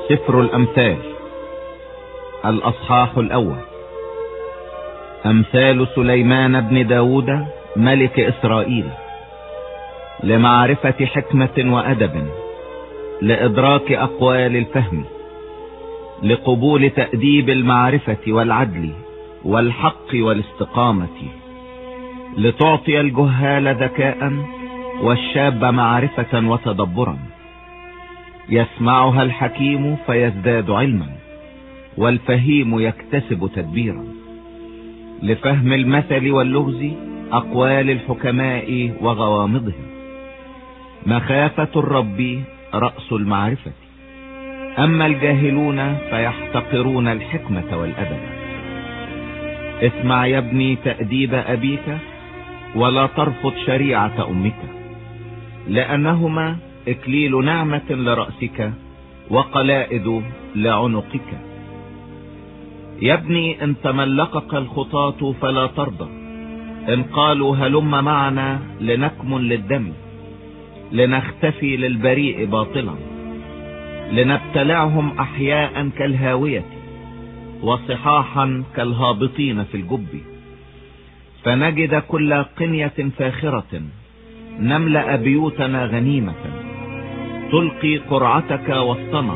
سفر الأمثال الأصحاح الأول. أمثال سليمان بن داود ملك إسرائيل، لمعرفة حكمة وأدب، لإدراك أقوال الفهم، لقبول تأديب المعرفة والعدل والحق والاستقامة، لتعطي الجهال ذكاء والشاب معرفة وتدبرا. يسمعها الحكيم فيزداد علما، والفهيم يكتسب تدبيرا. لفهم المثل واللغز أقوال الحكماء وغوامضهم. مخافة الرب رأس المعرفة، أما الجاهلون فيحتقرون الحكمة والأدب. اسمع يا ابني تأديب أبيك، ولا ترفض شريعة أمك، لأنهما إكليل نعمة لرأسك وقلائد لعنقك. يا ابني إن تملقك الخطاة فلا ترضى، إن قالوا هلم معنا لنكمن للدم، لنختفي للبريء باطلا، لنبتلعهم أحياء كالهاوية وصحاحا كالهابطين في الجب، فنجد كل قنية فاخرة، نملأ بيوتنا غنيمة، تلقي قرعتك وسطنا،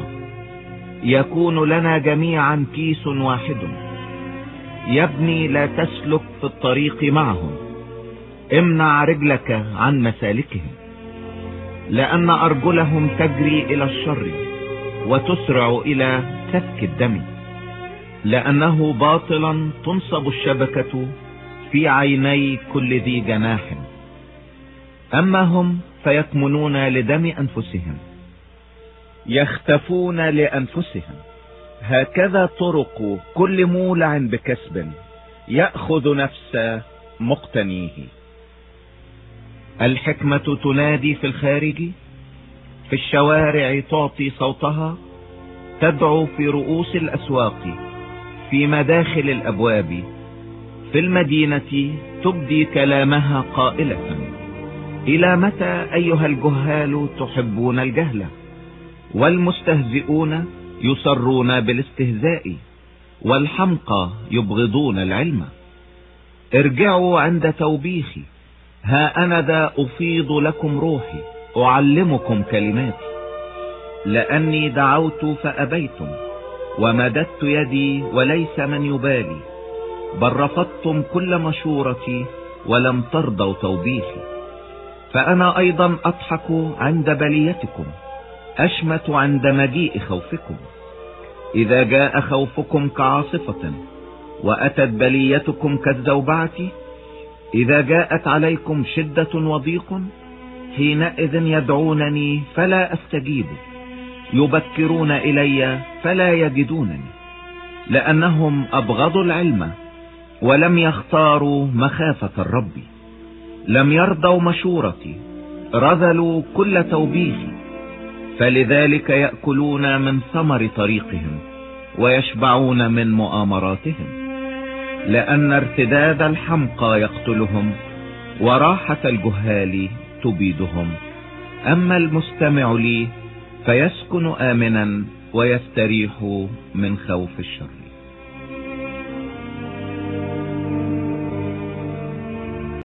يكون لنا جميعا كيس واحد. يا ابني لا تسلك في الطريق معهم، امنع رجلك عن مسالكهم، لأن أرجلهم تجري إلى الشر وتسرع إلى سفك الدم، لأنه باطلا تنصب الشبكة في عيني كل ذي جناح. أما هم فيكمنون لدم أنفسهم، يختفون لأنفسهم. هكذا طرق كل مولع بكسب، يأخذ نفس مقتنيه. الحكمة تنادي في الخارج، في الشوارع تعطي صوتها، تدعو في رؤوس الأسواق، في مداخل الأبواب، في المدينة تبدي كلامها قائلة: إلى متى أيها الجهال تحبون الجهل، والمستهزئون يسرون بالاستهزاء، والحمقى يبغضون العلم. ارجعوا عند توبيخي، ها أنا ذا أفيض لكم روحي، أعلمكم كلماتي. لأني دعوت فأبيتم، ومددت يدي وليس من يبالي، بل رفضتم كل مشورتي ولم ترضوا توبيخي. فأنا أيضا أضحك عند بليتكم، أشمت عند مجيء خوفكم. إذا جاء خوفكم كعاصفة، وأتت بليتكم كالزوبعة، إذا جاءت عليكم شدة وضيق، حينئذ يدعونني فلا أستجيب، يبكرون إلي فلا يجدونني، لأنهم أبغضوا العلم ولم يختاروا مخافة الرب. لم يرضوا مشورتي، رذلوا كل توبيخي، فلذلك يأكلون من ثمر طريقهم ويشبعون من مؤامراتهم. لأن ارتداد الحمقى يقتلهم، وراحة الجهال تبيدهم. أما المستمع لي فيسكن آمنا، ويستريح من خوف الشر.